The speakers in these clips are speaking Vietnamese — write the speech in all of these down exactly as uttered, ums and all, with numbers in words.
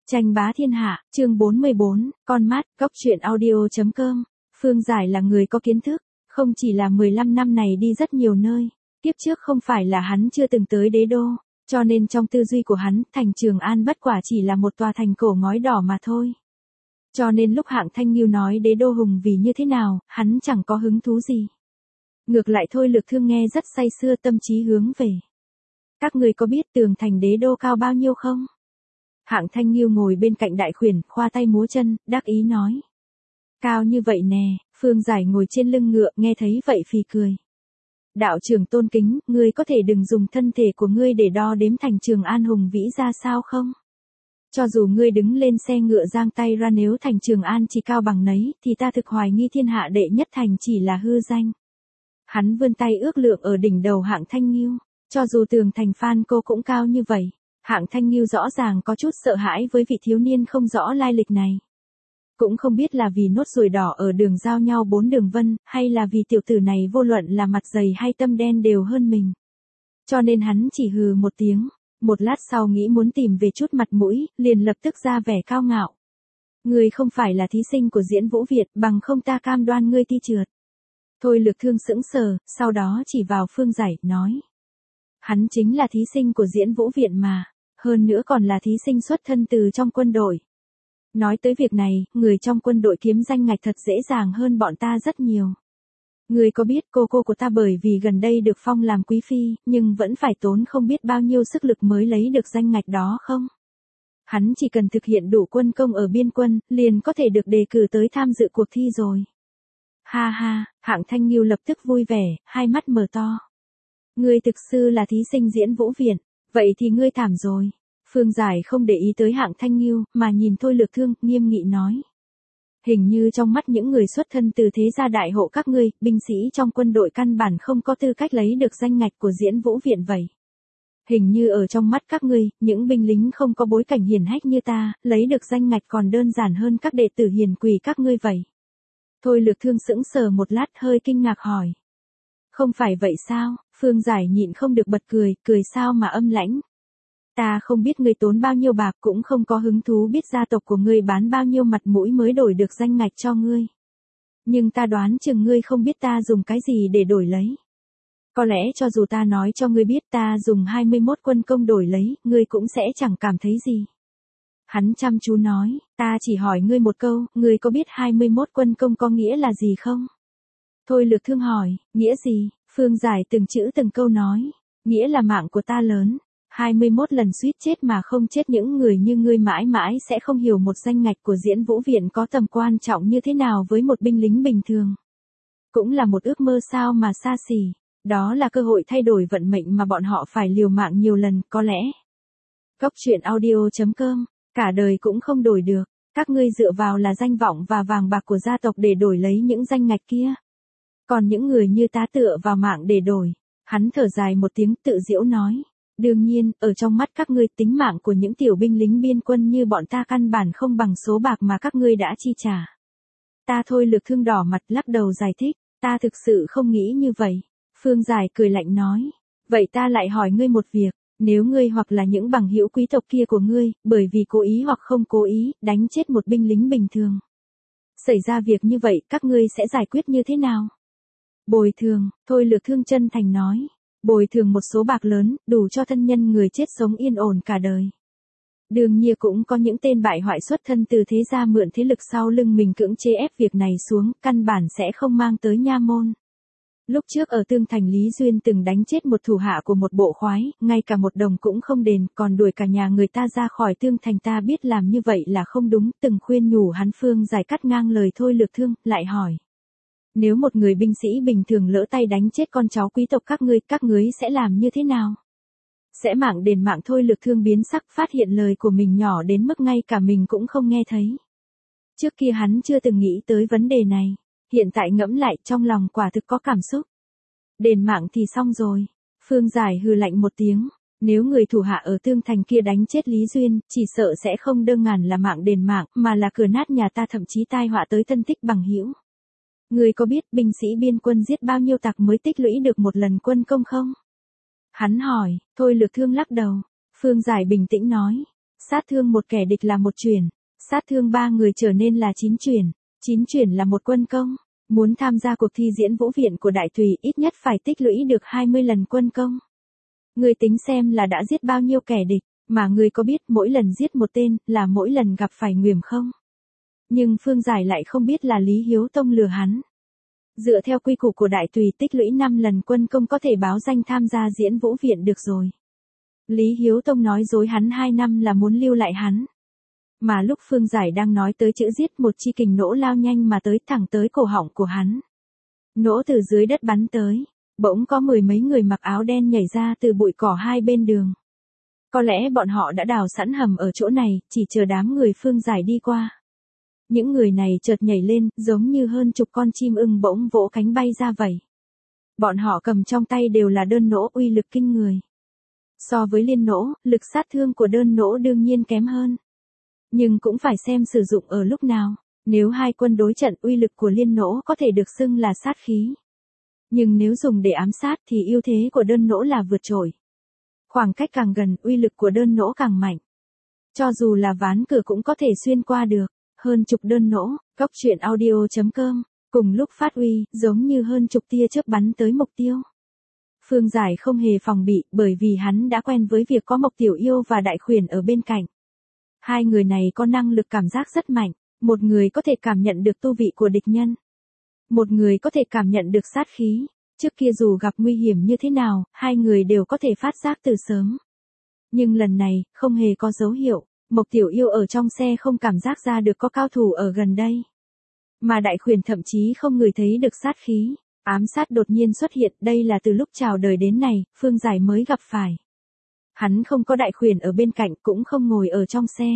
Tranh bá thiên hạ, chương bốn mươi bốn, con mắt, góc truyện audio.com. Phương Giải là người có kiến thức, không chỉ là mười lăm năm này đi rất nhiều nơi. Tiếp trước không phải là hắn chưa từng tới đế đô, cho nên trong tư duy của hắn, thành Trường An bất quả chỉ là một tòa thành cổ ngói đỏ mà thôi. Cho nên lúc Hạng Thanh Nghiêu nói đế đô hùng vì như thế nào, hắn chẳng có hứng thú gì. Ngược lại Thôi Lược Thương nghe rất say sưa, tâm trí hướng về. Các người có biết tường thành đế đô cao bao nhiêu không? Hạng Thanh Nghiêu ngồi bên cạnh đại khuyển, khoa tay múa chân, đắc ý nói. Cao như vậy nè, Phương Giải ngồi trên lưng ngựa, nghe thấy vậy phì cười. Đạo trưởng tôn kính, ngươi có thể đừng dùng thân thể của ngươi để đo đếm thành Trường An hùng vĩ ra sao không? Cho dù ngươi đứng lên xe ngựa giang tay ra, nếu thành Trường An chỉ cao bằng nấy, thì ta thực hoài nghi thiên hạ đệ nhất thành chỉ là hư danh. Hắn vươn tay ước lượng ở đỉnh đầu Hạng Thanh Nghiêu, cho dù tường thành Phan Cô cũng cao như vậy. Hạng Thanh Nghiêu rõ ràng có chút sợ hãi với vị thiếu niên không rõ lai lịch này. Cũng không biết là vì nốt ruồi đỏ ở đường giao nhau bốn đường vân, hay là vì tiểu tử này vô luận là mặt dày hay tâm đen đều hơn mình. Cho nên hắn chỉ hừ một tiếng, một lát sau nghĩ muốn tìm về chút mặt mũi, liền lập tức ra vẻ cao ngạo. Ngươi không phải là thí sinh của Diễn Vũ Viện, bằng không ta cam đoan ngươi thi trượt. Thôi Lược Thương sững sờ, sau đó chỉ vào Phương Giải, nói. Hắn chính là thí sinh của Diễn Vũ Viện mà. Hơn nữa còn là thí sinh xuất thân từ trong quân đội. Nói tới việc này, người trong quân đội kiếm danh ngạch thật dễ dàng hơn bọn ta rất nhiều. Người có biết cô cô của ta bởi vì gần đây được phong làm quý phi, nhưng vẫn phải tốn không biết bao nhiêu sức lực mới lấy được danh ngạch đó không? Hắn chỉ cần thực hiện đủ quân công ở biên quân, liền có thể được đề cử tới tham dự cuộc thi rồi. Ha ha, Hạng Thanh Nghiêu lập tức vui vẻ, hai mắt mở to. Ngươi thực sự là thí sinh Diễn Vũ Viện. Vậy thì ngươi thảm rồi. Phương Giải không để ý tới Hạng Thanh Nghiêu, mà nhìn Thôi Lược Thương, nghiêm nghị nói. Hình như trong mắt những người xuất thân từ thế gia đại hộ các ngươi, binh sĩ trong quân đội căn bản không có tư cách lấy được danh ngạch của Diễn Vũ Viện vậy. Hình như ở trong mắt các ngươi, những binh lính không có bối cảnh hiển hách như ta, lấy được danh ngạch còn đơn giản hơn các đệ tử hiền quỳ các ngươi vậy. Thôi Lược Thương sững sờ một lát, hơi kinh ngạc hỏi. Không phải vậy sao? Phương Giải nhịn không được bật cười, cười sao mà âm lãnh. Ta không biết ngươi tốn bao nhiêu bạc, cũng không có hứng thú biết gia tộc của ngươi bán bao nhiêu mặt mũi mới đổi được danh ngạch cho ngươi. Nhưng ta đoán chừng ngươi không biết ta dùng cái gì để đổi lấy. Có lẽ cho dù ta nói cho ngươi biết ta dùng hai mươi mốt quân công đổi lấy, ngươi cũng sẽ chẳng cảm thấy gì. Hắn chăm chú nói, ta chỉ hỏi ngươi một câu, ngươi có biết hai mươi mốt quân công có nghĩa là gì không? Thôi Lược Thương hỏi, nghĩa gì? Phương Giải từng chữ từng câu nói, nghĩa là mạng của ta lớn, hai mươi mốt lần suýt chết mà không chết, những người như ngươi mãi mãi sẽ không hiểu một danh ngạch của Diễn Vũ Viện có tầm quan trọng như thế nào với một binh lính bình thường. Cũng là một ước mơ sao mà xa xỉ, đó là cơ hội thay đổi vận mệnh mà bọn họ phải liều mạng nhiều lần, có lẽ. Góc truyện audio.com, cả đời cũng không đổi được, các ngươi dựa vào là danh vọng và vàng bạc của gia tộc để đổi lấy những danh ngạch kia. Còn những người như ta tựa vào mạng để đổi. Hắn thở dài một tiếng, tự giễu nói. Đương nhiên, ở trong mắt các ngươi, tính mạng của những tiểu binh lính biên quân như bọn ta căn bản không bằng số bạc mà các ngươi đã chi trả. Ta Thôi Lược Thương đỏ mặt lắc đầu giải thích. Ta thực sự không nghĩ như vậy. Phương Giải cười lạnh nói. Vậy ta lại hỏi ngươi một việc. Nếu ngươi hoặc là những bằng hữu quý tộc kia của ngươi, bởi vì cố ý hoặc không cố ý, đánh chết một binh lính bình thường. Xảy ra việc như vậy, các ngươi sẽ giải quyết như thế nào? Bồi thường, Thôi Lược Thương chân thành nói. Bồi thường một số bạc lớn, đủ cho thân nhân người chết sống yên ổn cả đời. Đương nhiên cũng có những tên bại hoại xuất thân từ thế gia mượn thế lực sau lưng mình cưỡng chế ép việc này xuống, căn bản sẽ không mang tới nha môn. Lúc trước ở Tương Thành Lý Duyên từng đánh chết một thủ hạ của một bộ khoái, ngay cả một đồng cũng không đền, còn đuổi cả nhà người ta ra khỏi Tương Thành. Ta biết làm như vậy là không đúng, từng khuyên nhủ hắn. Phương Giải cắt ngang lời Thôi Lược Thương, lại hỏi. Nếu một người binh sĩ bình thường lỡ tay đánh chết con cháu quý tộc các ngươi, các ngươi sẽ làm như thế nào? Sẽ mạng đền mạng. Thôi Lược Thương biến sắc, phát hiện lời của mình nhỏ đến mức ngay cả mình cũng không nghe thấy. Trước kia hắn chưa từng nghĩ tới vấn đề này, hiện tại ngẫm lại trong lòng quả thực có cảm xúc. Đền mạng thì xong rồi. Phương Giải hừ lạnh một tiếng. Nếu người thủ hạ ở Tương Thành kia đánh chết Lý Duyên, chỉ sợ sẽ không đơn giản là mạng đền mạng, mà là cửa nát nhà ta, thậm chí tai họa tới thân tích bằng hữu. Ngươi có biết binh sĩ biên quân giết bao nhiêu tặc mới tích lũy được một lần quân công không? Hắn hỏi. Thôi Lược Thương lắc đầu. Phương Giải bình tĩnh nói. Sát thương một kẻ địch là một chuyển, sát thương ba người trở nên là chín chuyển, chín chuyển là một quân công. Muốn tham gia cuộc thi diễn vũ viện của Đại Tùy ít nhất phải tích lũy được hai mươi lần quân công. Người tính xem là đã giết bao nhiêu kẻ địch, mà người có biết mỗi lần giết một tên là mỗi lần gặp phải nguy không? Nhưng Phương Giải lại không biết là Lý Hiếu Tông lừa hắn. Dựa theo quy củ của Đại Tùy tích lũy năm lần quân công có thể báo danh tham gia diễn vũ viện được rồi. Lý Hiếu Tông nói dối hắn hai năm là muốn lưu lại hắn. Mà lúc Phương Giải đang nói tới chữ giết, một chi kình nỗ lao nhanh mà tới thẳng tới cổ họng của hắn. Nỗ từ dưới đất bắn tới, bỗng có mười mấy người mặc áo đen nhảy ra từ bụi cỏ hai bên đường. Có lẽ bọn họ đã đào sẵn hầm ở chỗ này, chỉ chờ đám người Phương Giải đi qua. Những người này chợt nhảy lên, giống như hơn chục con chim ưng bỗng vỗ cánh bay ra vậy. Bọn họ cầm trong tay đều là đơn nỗ uy lực kinh người. So với liên nỗ, lực sát thương của đơn nỗ đương nhiên kém hơn. Nhưng cũng phải xem sử dụng ở lúc nào. Nếu hai quân đối trận, uy lực của liên nỗ có thể được xưng là sát khí. Nhưng nếu dùng để ám sát thì ưu thế của đơn nỗ là vượt trội. Khoảng cách càng gần, uy lực của đơn nỗ càng mạnh. Cho dù là ván cửa cũng có thể xuyên qua được. Hơn chục đơn nỗ, góc truyện audio chấm com, cùng lúc phát uy, giống như hơn chục tia chớp bắn tới mục tiêu. Phương Giải không hề phòng bị, bởi vì hắn đã quen với việc có Mộc Tiểu Yêu và Đại Khuyển ở bên cạnh. Hai người này có năng lực cảm giác rất mạnh, một người có thể cảm nhận được tu vị của địch nhân. Một người có thể cảm nhận được sát khí, trước kia dù gặp nguy hiểm như thế nào, hai người đều có thể phát giác từ sớm. Nhưng lần này, không hề có dấu hiệu, Mộc Tiểu Yêu ở trong xe không cảm giác ra được có cao thủ ở gần đây. Mà Đại Khuyển thậm chí không ngửi thấy được sát khí, ám sát đột nhiên xuất hiện, đây là từ lúc chào đời đến này, Phương Giải mới gặp phải. Hắn không có Đại Khuyển ở bên cạnh, cũng không ngồi ở trong xe.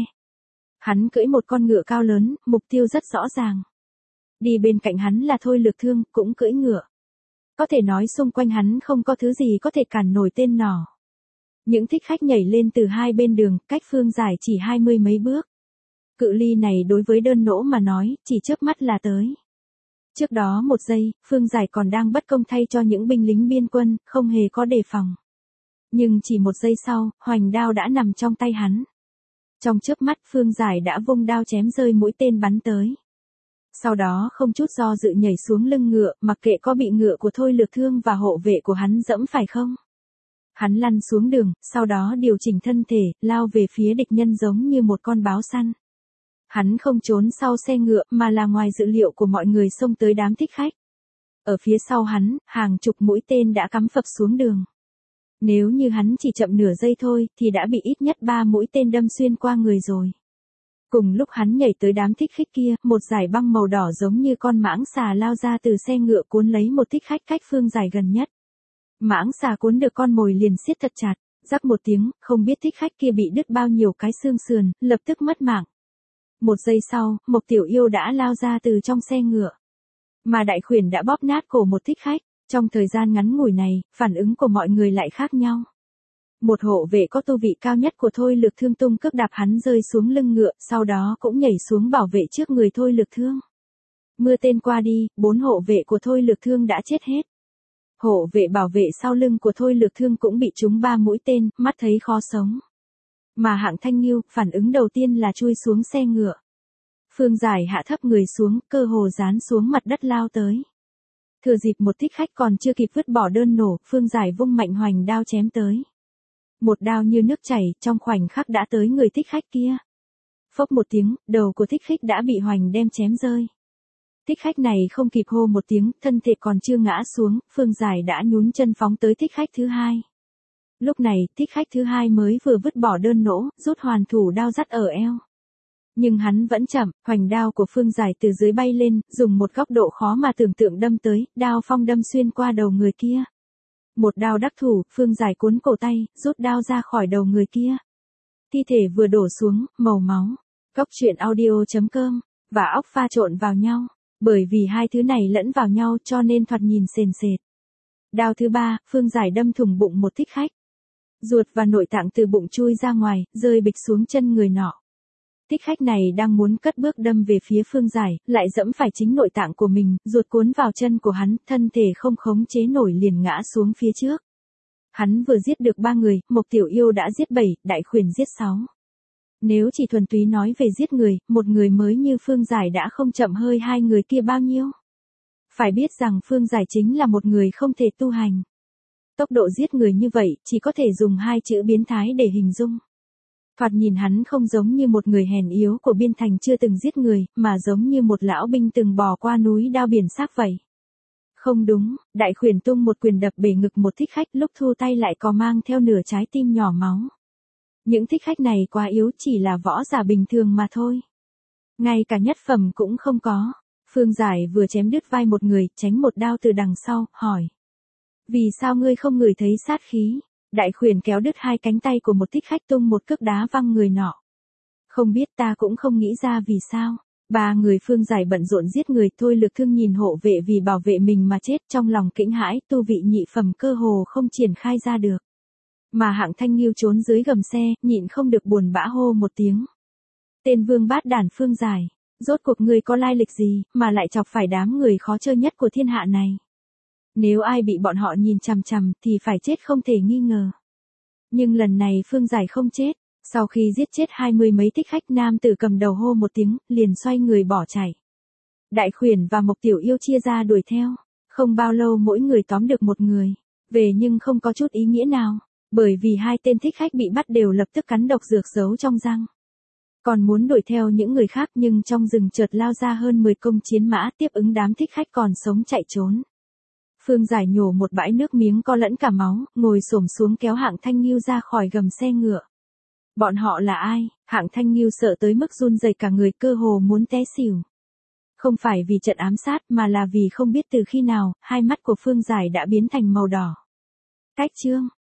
Hắn cưỡi một con ngựa cao lớn, mục tiêu rất rõ ràng. Đi bên cạnh hắn là Thôi Lược Thương, cũng cưỡi ngựa. Có thể nói xung quanh hắn không có thứ gì có thể cản nổi tên nỏ. Những thích khách nhảy lên từ hai bên đường, cách Phương Giải chỉ hai mươi mấy bước. Cự ly này đối với đơn nỗ mà nói, chỉ chớp mắt là tới. Trước đó một giây, Phương Giải còn đang bất công thay cho những binh lính biên quân, không hề có đề phòng. Nhưng chỉ một giây sau, hoành đao đã nằm trong tay hắn. Trong chớp mắt Phương Giải đã vung đao chém rơi mũi tên bắn tới. Sau đó không chút do dự nhảy xuống lưng ngựa, mặc kệ có bị ngựa của Thôi Lược Thương và hộ vệ của hắn dẫm phải không. Hắn lăn xuống đường, sau đó điều chỉnh thân thể, lao về phía địch nhân giống như một con báo săn. Hắn không trốn sau xe ngựa mà là ngoài dự liệu của mọi người xông tới đám thích khách. Ở phía sau hắn, hàng chục mũi tên đã cắm phập xuống đường. Nếu như hắn chỉ chậm nửa giây thôi thì đã bị ít nhất ba mũi tên đâm xuyên qua người rồi. Cùng lúc hắn nhảy tới đám thích khách kia, một dải băng màu đỏ giống như con mãng xà lao ra từ xe ngựa cuốn lấy một thích khách cách Phương Giải gần nhất. Mãng xà cuốn được con mồi liền siết thật chặt, rắc một tiếng, không biết thích khách kia bị đứt bao nhiêu cái xương sườn, lập tức mất mạng. Một giây sau, Mộc Tiểu Yêu đã lao ra từ trong xe ngựa. Mà Đại Khuyển đã bóp nát cổ một thích khách. Trong thời gian ngắn ngủi này, phản ứng của mọi người lại khác nhau. Một hộ vệ có tu vị cao nhất của Thôi Lược Thương tung cước đạp hắn rơi xuống lưng ngựa, sau đó cũng nhảy xuống bảo vệ trước người Thôi Lược Thương. Mưa tên qua đi, bốn hộ vệ của Thôi Lược Thương đã chết hết. Hộ vệ bảo vệ sau lưng của Thôi Lược Thương cũng bị trúng ba mũi tên, mắt thấy khó sống. Mà Hạng Thanh Nghiêu, phản ứng đầu tiên là chui xuống xe ngựa. Phương Giải hạ thấp người xuống, cơ hồ dán xuống mặt đất lao tới. Thừa dịp một thích khách còn chưa kịp vứt bỏ đơn nổ, Phương Giải vung mạnh hoành đao chém tới. Một đao như nước chảy, trong khoảnh khắc đã tới người thích khách kia. Phốc một tiếng, đầu của thích khách đã bị hoành đem chém rơi. Thích khách này không kịp hô một tiếng, thân thể còn chưa ngã xuống, Phương Giải đã nhún chân phóng tới thích khách thứ hai. Lúc này, thích khách thứ hai mới vừa vứt bỏ đơn nỗ, rút hoàn thủ đao dắt ở eo. Nhưng hắn vẫn chậm, hoành đao của Phương Giải từ dưới bay lên, dùng một góc độ khó mà tưởng tượng đâm tới, đao phong đâm xuyên qua đầu người kia. Một đao đắc thủ, Phương Giải cuốn cổ tay, rút đao ra khỏi đầu người kia. Thi thể vừa đổ xuống, màu máu. Góc truyện audio chấm com, và óc pha trộn vào nhau. Bởi vì hai thứ này lẫn vào nhau cho nên thoạt nhìn sền sệt. Đao thứ ba, Phương Giải đâm thủng bụng một thích khách. Ruột và nội tạng từ bụng chui ra ngoài, rơi bịch xuống chân người nọ. Thích khách này đang muốn cất bước đâm về phía Phương Giải, lại dẫm phải chính nội tạng của mình, ruột cuốn vào chân của hắn, thân thể không khống chế nổi liền ngã xuống phía trước. Hắn vừa giết được ba người, Mộc Tiểu Yêu đã giết bảy, Đại Khuyển giết sáu. Nếu chỉ thuần túy nói về giết người, một người mới như Phương Giải đã không chậm hơi hai người kia bao nhiêu. Phải biết rằng Phương Giải chính là một người không thể tu hành. Tốc độ giết người như vậy, chỉ có thể dùng hai chữ biến thái để hình dung. Thoạt nhìn hắn không giống như một người hèn yếu của biên thành chưa từng giết người, mà giống như một lão binh từng bò qua núi đao biển xác vậy. Không đúng, Đại Khuyển tung một quyền đập bể ngực một thích khách, lúc thu tay lại có mang theo nửa trái tim nhỏ máu. Những thích khách này quá yếu, chỉ là võ giả bình thường mà thôi. Ngay cả nhất phẩm cũng không có. Phương Giải vừa chém đứt vai một người, tránh một đao từ đằng sau, hỏi. Vì sao ngươi không ngửi thấy sát khí? Đại Khuyển kéo đứt hai cánh tay của một thích khách, tung một cước đá văng người nọ. Không biết, ta cũng không nghĩ ra vì sao. Ba người Phương Giải bận rộn giết người, Thôi Lực Thương nhìn hộ vệ vì bảo vệ mình mà chết, trong lòng kinh hãi, tu vị nhị phẩm cơ hồ không triển khai ra được. Mà Hạng Thanh Nghiêu trốn dưới gầm xe, nhịn không được buồn bã hô một tiếng. Tên vương bát đản Phương Giải, rốt cuộc ngươi có lai lịch gì, mà lại chọc phải đám người khó chơi nhất của thiên hạ này. Nếu ai bị bọn họ nhìn chằm chằm, thì phải chết không thể nghi ngờ. Nhưng lần này Phương Giải không chết. Sau khi giết chết hai mươi mấy thích khách, nam tử cầm đầu hô một tiếng, liền xoay người bỏ chạy. Đại Khuyển và Mộc Tiểu Yêu chia ra đuổi theo. Không bao lâu mỗi người tóm được một người. Về nhưng không có chút ý nghĩa nào. Bởi vì hai tên thích khách bị bắt đều lập tức cắn độc dược giấu trong răng. Còn muốn đuổi theo những người khác, nhưng trong rừng chợt lao ra hơn mười công chiến mã tiếp ứng đám thích khách còn sống chạy trốn. Phương Giải nhổ một bãi nước miếng có lẫn cả máu, ngồi xổm xuống kéo Hạng Thanh Nghiêu ra khỏi gầm xe ngựa. Bọn họ là ai? Hạng Thanh Nghiêu sợ tới mức run rẩy cả người, cơ hồ muốn té xỉu. Không phải vì trận ám sát, mà là vì không biết từ khi nào, hai mắt của Phương Giải đã biến thành màu đỏ. Cách chương